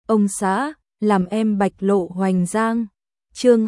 ông xã, làm em bạch lộ hoành giang. Chương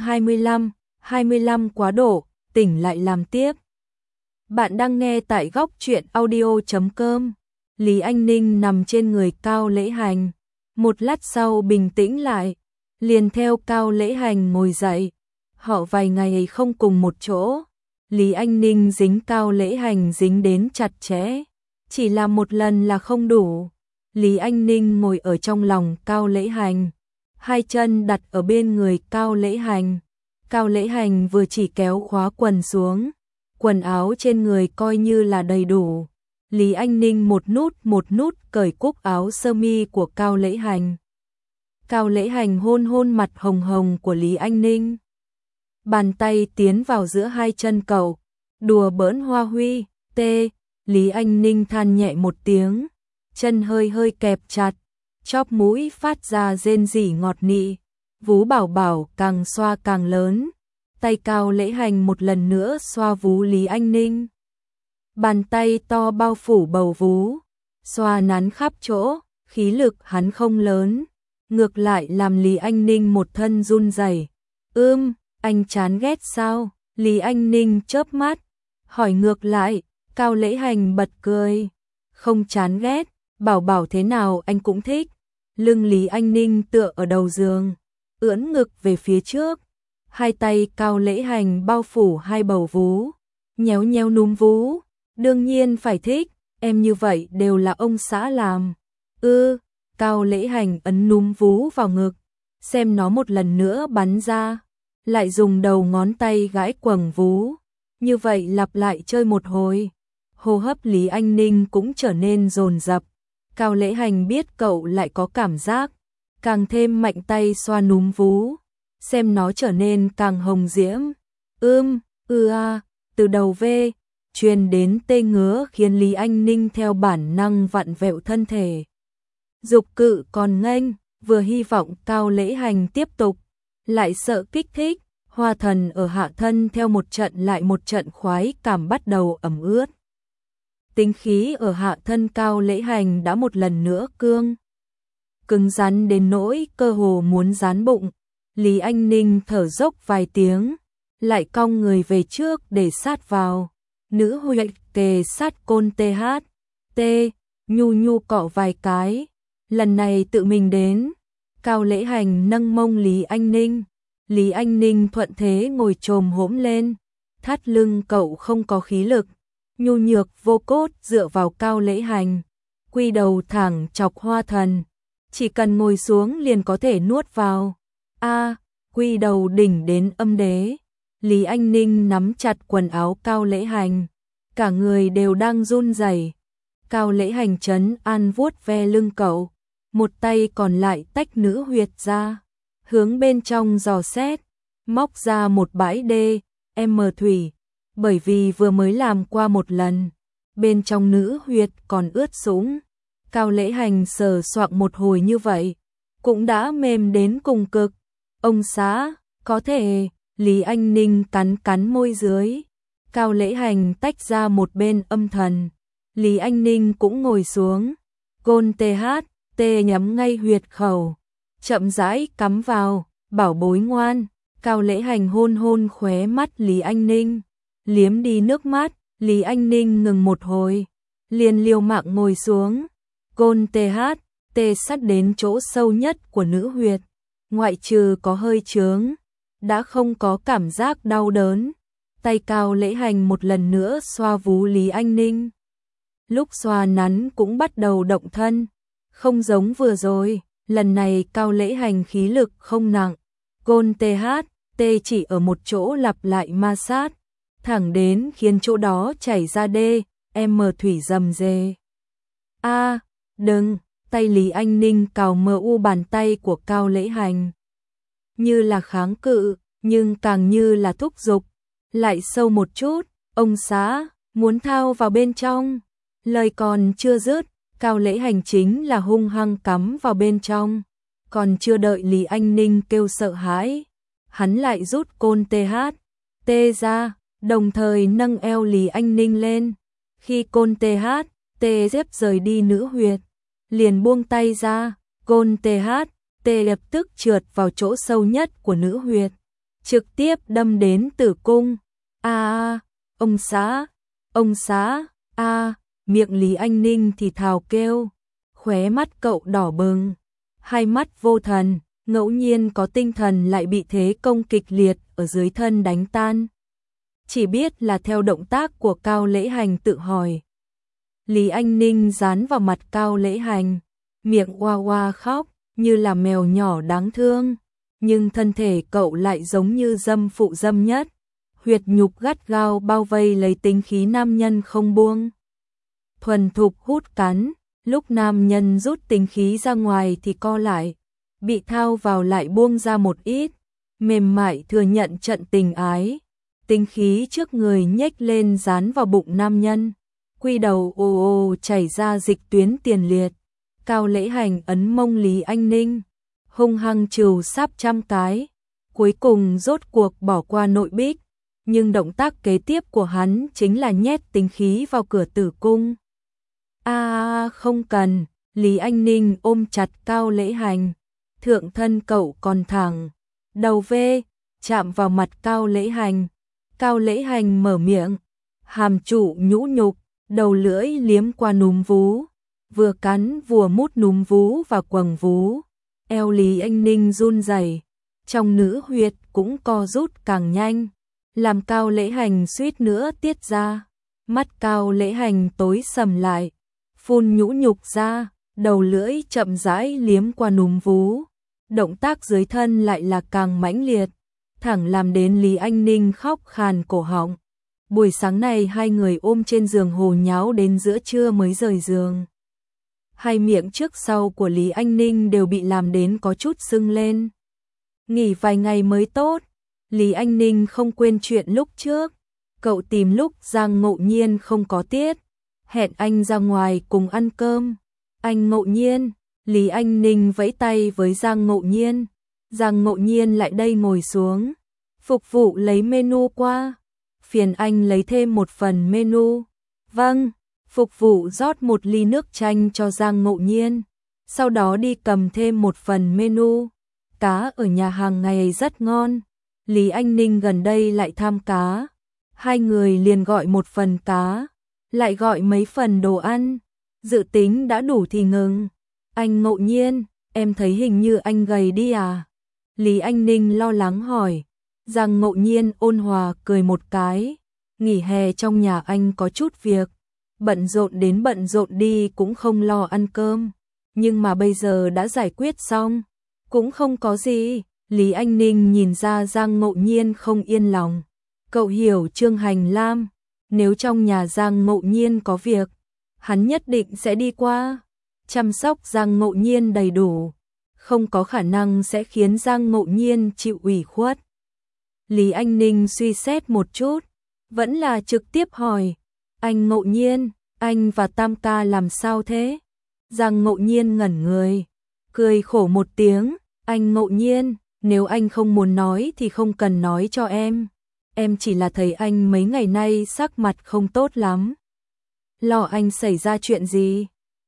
25 quá độ, tỉnh lại làm tiếp. Bạn đang nghe tại góc truyện audio.com. Lý Anh Ninh nằm trên người Cao Lễ Hành. Một lát sau bình tĩnh lại, liền theo Cao Lễ Hành ngồi dậy. Họ vài ngày không cùng một chỗ. Lý Anh Ninh dính Cao Lễ Hành dính đến chặt chẽ. Chỉ làm một lần là không đủ. Lý Anh Ninh ngồi ở trong lòng Cao Lễ Hành. Hai chân đặt ở bên người Cao Lễ Hành. Cao Lễ Hành vừa chỉ kéo khóa quần xuống. Quần áo trên người coi như là đầy đủ. Lý Anh Ninh một nút cởi cúc áo sơ mi của Cao Lễ Hành. Cao Lễ Hành hôn hôn mặt hồng hồng của Lý Anh Ninh. Bàn tay tiến vào giữa hai chân cậu, đùa bỡn hoa huy, tê. Lý Anh Ninh than nhẹ một tiếng, chân hơi kẹp chặt, chóp mũi phát ra rên rỉ ngọt nị. Vú bảo bảo càng xoa càng lớn. Tay Cao Lễ Hành một lần nữa xoa vú Lý Anh Ninh. Bàn tay to bao phủ bầu vú, xoa nắn khắp chỗ, khí lực hắn không lớn, ngược lại làm Lý Anh Ninh một thân run rẩy. Anh chán ghét sao? Lý Anh Ninh chớp mắt, hỏi ngược lại. Cao Lễ Hành bật cười. Không chán ghét, bảo bảo thế nào anh cũng thích. Lưng Lý Anh Ninh tựa ở đầu giường, ưỡn ngực về phía trước. Hai tay Cao Lễ Hành bao phủ hai bầu vú, nhéo nhéo núm vú. Đương nhiên phải thích, em như vậy đều là ông xã làm. Cao Lễ Hành ấn núm vú vào ngực, xem nó một lần nữa bắn ra, lại dùng đầu ngón tay gãi quầng vú. Như vậy lặp lại chơi một hồi. Hô hấp Lý Anh Ninh cũng trở nên dồn dập. Cao Lễ Hành biết cậu lại có cảm giác, càng thêm mạnh tay xoa núm vú, xem nó trở nên càng hồng diễm. Từ đầu V truyền đến tê ngứa khiến Lý Anh Ninh theo bản năng vặn vẹo thân thể. Dục cự còn nghênh, vừa hy vọng Cao Lễ Hành tiếp tục, lại sợ kích thích. Hoa thần ở hạ thân theo một trận lại một trận khoái cảm bắt đầu ẩm ướt. Tính khí ở hạ thân Cao Lễ Hành đã một lần nữa cứng rắn đến nỗi cơ hồ muốn dán bụng. Lý Anh Ninh thở dốc vài tiếng, lại cong người về trước để sát vào. Nữ huyệt kề sát côn THT, nhu cọ vài cái. Lần này tự mình đến. Cao Lễ Hành nâng mông Lý Anh Ninh. Lý Anh Ninh thuận thế ngồi chồm hổm lên. Thắt lưng cậu không có khí lực, nhu nhược vô cốt dựa vào Cao Lễ Hành. Quy đầu thẳng chọc hoa thần, chỉ cần ngồi xuống liền có thể nuốt vào. Quy đầu đỉnh đến âm đế. Lý Anh Ninh nắm chặt quần áo Cao Lễ Hành, cả người đều đang run rẩy. Cao Lễ Hành trấn an vuốt ve lưng cậu, một tay còn lại tách nữ huyệt ra, hướng bên trong dò xét, móc ra một bãi DM thủy, bởi vì vừa mới làm qua một lần, bên trong nữ huyệt còn ướt sũng. Cao Lễ Hành sờ soạng một hồi như vậy, cũng đã mềm đến cùng cực. Ông xã, có thể. Lý Anh Ninh cắn môi dưới. Cao Lễ Hành tách ra một bên âm thần. Lý Anh Ninh cũng ngồi xuống, côn THT nhắm ngay huyệt khẩu, chậm rãi cắm vào. Bảo bối ngoan. Cao Lễ Hành hôn khóe mắt Lý Anh Ninh, liếm đi nước mắt. Lý Anh Ninh ngừng một hồi, liền liều mạng ngồi xuống. Côn THT sát đến chỗ sâu nhất của nữ huyệt, ngoại trừ có hơi chướng, đã không có cảm giác đau đớn. Tay Cao Lễ Hành một lần nữa xoa vú Lý Anh Ninh. Lúc xoa nắn cũng bắt đầu động thân, không giống vừa rồi. Lần này Cao Lễ Hành khí lực không nặng, côn THT chỉ ở một chỗ lặp lại ma sát, thẳng đến khiến chỗ đó chảy ra DM thủy rầm rề. Đừng. Tay Lý Anh Ninh cào bàn tay của Cao Lễ Hành, như là kháng cự, nhưng càng như là thúc giục. Lại sâu một chút, ông xã, muốn thao vào bên trong. Lời còn chưa dứt, Cao Lễ Hành chính là hung hăng cắm vào bên trong. Còn chưa đợi Lý Anh Ninh kêu sợ hãi, hắn lại rút côn THT ra, đồng thời nâng eo Lý Anh Ninh lên. Khi côn THT dép rời đi nữ huyệt, liền buông tay ra, côn THT tê lập tức trượt vào chỗ sâu nhất của nữ huyệt, trực tiếp đâm đến tử cung. Ông xã, miệng Lý Anh Ninh thì thào kêu, khóe mắt cậu đỏ bừng, hai mắt vô thần, ngẫu nhiên có tinh thần lại bị thế công kịch liệt ở dưới thân đánh tan. Chỉ biết là theo động tác của Cao Lễ Hành tự hỏi. Lý Anh Ninh dán vào mặt Cao Lễ Hành, miệng oa oa khóc, như là mèo nhỏ đáng thương, nhưng thân thể cậu lại giống như dâm phụ dâm nhất, huyệt nhục gắt gao bao vây lấy tính khí nam nhân không buông. Thuần thục hút cắn, lúc nam nhân rút tính khí ra ngoài thì co lại, bị thao vào lại buông ra một ít, mềm mại thừa nhận trận tình ái. Tính khí trước người nhếch lên dán vào bụng nam nhân, quy đầu ồ chảy ra dịch tuyến tiền liệt. Cao Lễ Hành ấn mông Lý Anh Ninh, hung hăng trừ sáp 100 cái, cuối cùng rốt cuộc bỏ qua nội bích, nhưng động tác kế tiếp của hắn chính là nhét tính khí vào cửa tử cung. Không cần, Lý Anh Ninh ôm chặt Cao Lễ Hành, thượng thân cậu còn thẳng, đầu vê, chạm vào mặt Cao Lễ Hành. Cao Lễ Hành mở miệng, hàm trụ nhũ nhục, đầu lưỡi liếm qua núm vú, vừa cắn vừa mút núm vú và quầng vú. Eo Lý Anh Ninh run rẩy, trong nữ huyệt cũng co rút càng nhanh, làm Cao Lễ Hành suýt nữa tiết ra. Mắt Cao Lễ Hành tối sầm lại, phun nhũ nhục ra, đầu lưỡi chậm rãi liếm qua núm vú. Động tác dưới thân lại là càng mãnh liệt, thẳng làm đến Lý Anh Ninh khóc khàn cổ họng. Buổi sáng này hai người ôm trên giường hồ nháo đến giữa trưa mới rời giường. Hai miệng trước sau của Lý Anh Ninh đều bị làm đến có chút sưng lên. Nghỉ vài ngày mới tốt, Lý Anh Ninh không quên chuyện lúc trước. Cậu tìm lúc Giang Ngộ Nhiên không có tiết, hẹn anh ra ngoài cùng ăn cơm. Anh Ngộ Nhiên, Lý Anh Ninh vẫy tay với Giang Ngộ Nhiên. Giang Ngộ Nhiên lại đây ngồi xuống, phục vụ lấy menu qua. Phiền anh lấy thêm một phần menu. Vâng, phục vụ rót một ly nước chanh cho Giang Ngộ Nhiên, sau đó đi cầm thêm một phần menu. Cá ở nhà hàng ngày rất ngon, Lý Anh Ninh gần đây lại tham cá. Hai người liền gọi một phần cá, lại gọi mấy phần đồ ăn, dự tính đã đủ thì ngừng. Anh Ngộ Nhiên, em thấy hình như anh gầy đi à? Lý Anh Ninh lo lắng hỏi. Giang Ngộ Nhiên ôn hòa cười một cái, nghỉ hè trong nhà anh có chút việc, bận rộn đến bận rộn đi cũng không lo ăn cơm, nhưng mà bây giờ đã giải quyết xong, cũng không có gì. Lý Anh Ninh nhìn ra Giang Ngộ Nhiên không yên lòng. Cậu hiểu Trương Hành Lam, nếu trong nhà Giang Ngộ Nhiên có việc, hắn nhất định sẽ đi qua, chăm sóc Giang Ngộ Nhiên đầy đủ, không có khả năng sẽ khiến Giang Ngộ Nhiên chịu ủy khuất. Lý Anh Ninh suy xét một chút, vẫn là trực tiếp hỏi, anh Ngộ Nhiên, anh và Tam ca làm sao thế? Giang Ngộ Nhiên ngẩn người, cười khổ một tiếng, anh Ngộ Nhiên, nếu anh không muốn nói thì không cần nói cho em chỉ là thấy anh mấy ngày nay sắc mặt không tốt lắm. Lo anh xảy ra chuyện gì?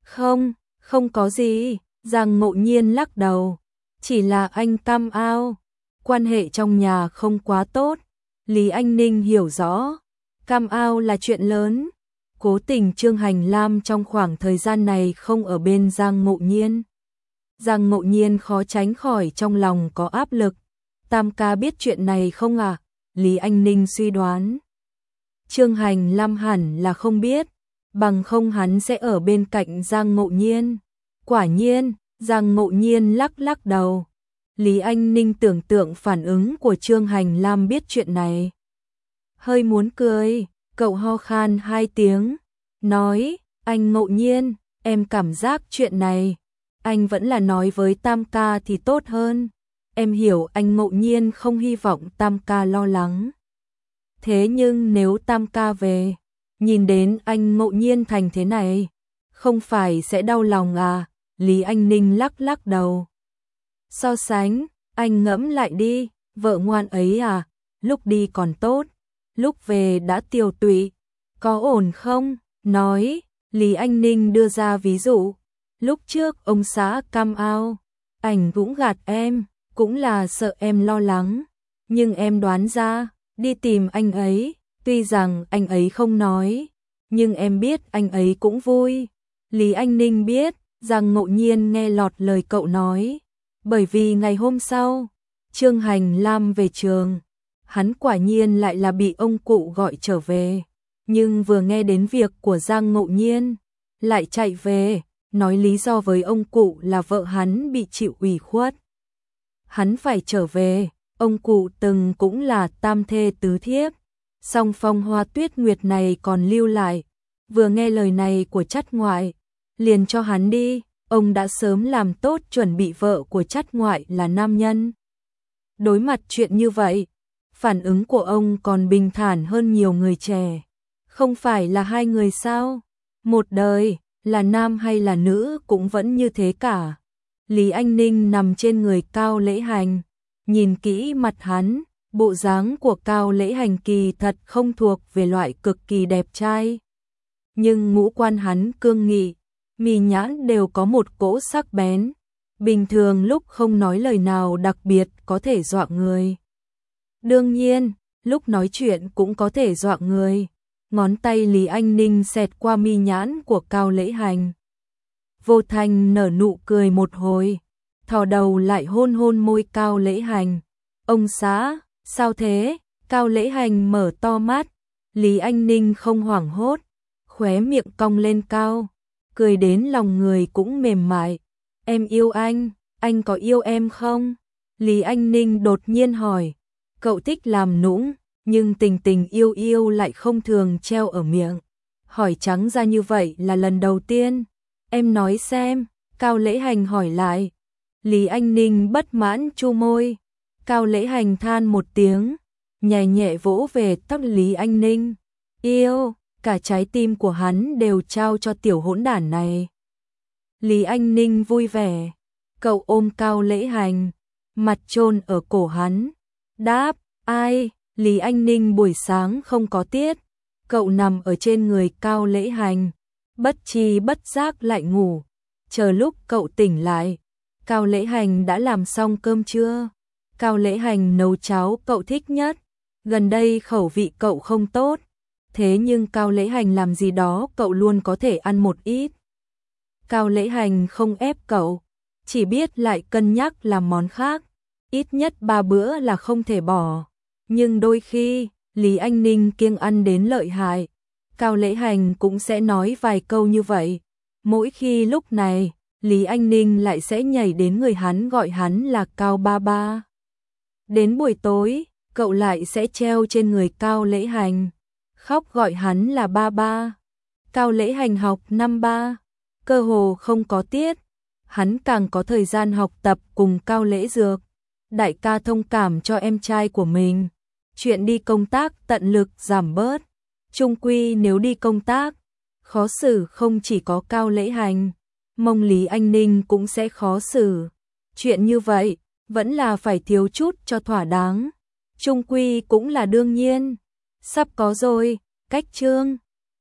Không có gì, Giang Ngộ Nhiên lắc đầu, chỉ là anh cam ao, quan hệ trong nhà không quá tốt. Lý Anh Ninh hiểu rõ, cam ao là chuyện lớn. Cố tình Trương Hành Lam trong khoảng thời gian này không ở bên Giang Ngộ Nhiên. Giang Ngộ Nhiên khó tránh khỏi trong lòng có áp lực. Tam ca biết chuyện này không à? Lý Anh Ninh suy đoán. Trương Hành Lam hẳn là không biết, bằng không hắn sẽ ở bên cạnh Giang Ngộ Nhiên. Quả nhiên, Giang Ngộ Nhiên lắc đầu. Lý Anh Ninh tưởng tượng phản ứng của Trương Hành Lam biết chuyện này. Hơi muốn cười, cậu ho khan 2 tiếng, nói, anh Ngộ Nhiên, em cảm giác chuyện này, anh vẫn là nói với Tam ca thì tốt hơn. Em hiểu anh Ngộ Nhiên không hy vọng Tam ca lo lắng. Thế nhưng nếu Tam ca về, nhìn đến anh Ngộ Nhiên thành thế này, không phải sẽ đau lòng à? Lý Anh Ninh lắc đầu. So sánh, anh ngẫm lại đi, vợ ngoan ấy à, lúc đi còn tốt, lúc về đã tiều tụy, có ổn không? Nói, Lý Anh Ninh đưa ra ví dụ, lúc trước ông xã cam ao, Ảnh cũng gạt em, cũng là sợ em lo lắng, nhưng em đoán ra, đi tìm anh ấy, tuy rằng anh ấy không nói, nhưng em biết anh ấy cũng vui. Lý Anh Ninh biết rằng ngẫu nhiên nghe lọt lời cậu nói, bởi vì ngày hôm sau, Trương Hành Lam về trường, hắn quả nhiên lại là bị ông cụ gọi trở về, nhưng vừa nghe đến việc của Giang Ngộ Nhiên, lại chạy về, nói lý do với ông cụ là vợ hắn bị chịu ủy khuất. Hắn phải trở về, ông cụ từng cũng là tam thê tứ thiếp, song phong hoa tuyết nguyệt này còn lưu lại, vừa nghe lời này của chắt ngoại, liền cho hắn đi, ông đã sớm làm tốt chuẩn bị vợ của chắt ngoại là nam nhân. Đối mặt chuyện như vậy, phản ứng của ông còn bình thản hơn nhiều người trẻ. Không phải là hai người sao? Một đời, là nam hay là nữ cũng vẫn như thế cả. Lý Anh Ninh nằm trên người Cao Lễ Hành, nhìn kỹ mặt hắn, bộ dáng của Cao Lễ Hành kỳ thật không thuộc về loại cực kỳ đẹp trai. Nhưng ngũ quan hắn cương nghị, mì nhãn đều có một cỗ sắc bén, bình thường lúc không nói lời nào đặc biệt có thể dọa người. Đương nhiên, lúc nói chuyện cũng có thể dọa người. Ngón tay Lý Anh Ninh xẹt qua mi nhãn của Cao Lễ Hành. Vô Thành nở nụ cười một hồi, thò đầu lại hôn hôn môi Cao Lễ Hành. Ông xã, sao thế? Cao Lễ Hành mở to mắt, Lý Anh Ninh không hoảng hốt, khóe miệng cong lên cao, cười đến lòng người cũng mềm mại. Em yêu anh có yêu em không? Lý Anh Ninh đột nhiên hỏi, cậu thích làm nũng, nhưng tình tình yêu yêu lại không thường treo ở miệng. Hỏi trắng ra như vậy là lần đầu tiên. Em nói xem, Cao Lễ Hành hỏi lại. Lý Anh Ninh bất mãn chu môi. Cao Lễ Hành than một tiếng, nhẹ nhẹ vỗ về tóc Lý Anh Ninh. Yêu, cả trái tim của hắn đều trao cho tiểu hỗn đản này. Lý Anh Ninh vui vẻ, cậu ôm Cao Lễ Hành, mặt chôn ở cổ hắn. Đáp, ai? Lý Anh Ninh buổi sáng không có tiết, cậu nằm ở trên người Cao Lễ Hành, bất tri bất giác lại ngủ, chờ lúc cậu tỉnh lại, Cao Lễ Hành đã làm xong cơm trưa. Cao Lễ Hành nấu cháo cậu thích nhất, gần đây khẩu vị cậu không tốt, thế nhưng Cao Lễ Hành làm gì đó cậu luôn có thể ăn một ít. Cao Lễ Hành không ép cậu, chỉ biết lại cân nhắc làm món khác, ít nhất 3 bữa là không thể bỏ. Nhưng đôi khi, Lý Anh Ninh kiêng ăn đến lợi hại, Cao Lễ Hành cũng sẽ nói vài câu như vậy. Mỗi khi lúc này, Lý Anh Ninh lại sẽ nhảy đến người hắn gọi hắn là Cao Ba Ba. Đến buổi tối, cậu lại sẽ treo trên người Cao Lễ Hành, khóc gọi hắn là Ba Ba. Cao Lễ Hành học năm 3, cơ hồ không có tiết, hắn càng có thời gian học tập cùng Cao Lễ Dược. Đại ca thông cảm cho em trai của mình, chuyện đi công tác tận lực giảm bớt. Chung quy nếu đi công tác, khó xử không chỉ có Cao Lễ Hành, mong Lý Anh Ninh cũng sẽ khó xử. Chuyện như vậy, vẫn là phải thiếu chút cho thỏa đáng. Chung quy cũng là đương nhiên. Sắp có rồi, cách chương